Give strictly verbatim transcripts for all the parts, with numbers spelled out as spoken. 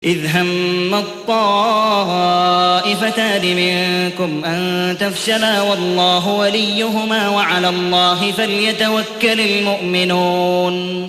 إذ هم الطائفتان منكم أن تفشلا والله وليهما وعلى الله فليتوكل المؤمنون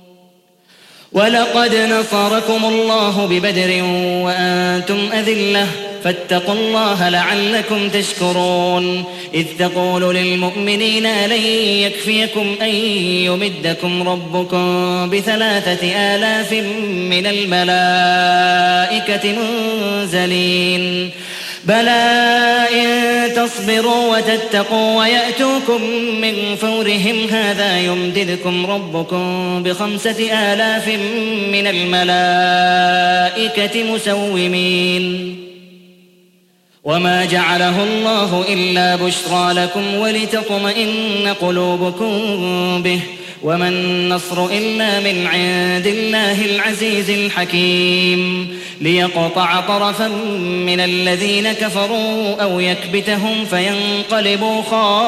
ولقد نصركم الله ببدر وأنتم أذلة فاتقوا الله لعلكم تشكرون إذ تقول للمؤمنين لن يكفيكم أن يمدكم ربكم بثلاثة آلاف من الملائكة منزلين بلى إن تصبروا وتتقوا ويأتوكم من فورهم هذا يمددكم ربكم بخمسة آلاف من الملائكة مسومين وما جعله الله إلا بشرى لكم ولتطمئن قلوبكم به وما النصر إلا من عند الله العزيز الحكيم ليقطع طرفا من الذين كفروا أو يكبتهم فينقلبوا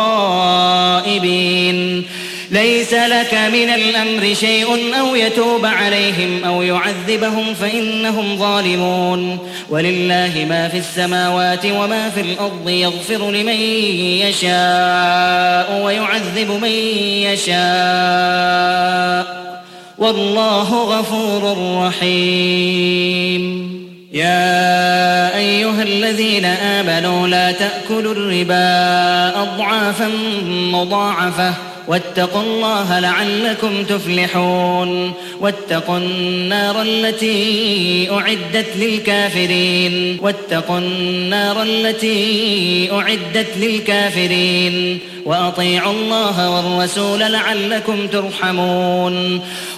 خائبين ليس لك من الأمر شيء أو يتوب عليهم أو يعذبهم فإنهم ظالمون ولله ما في السماوات وما في الأرض يغفر لمن يشاء ويعذب من يشاء والله غفور رحيم يا أيها الذين آمنوا لا تأكلوا الربا أضعافا مضاعفة واتقوا الله لعلكم تفلحون واتقوا النار التي أعدت للكافرين واتقوا النار التي أعدت للكافرين وأطيعوا الله والرسول لعلكم ترحمون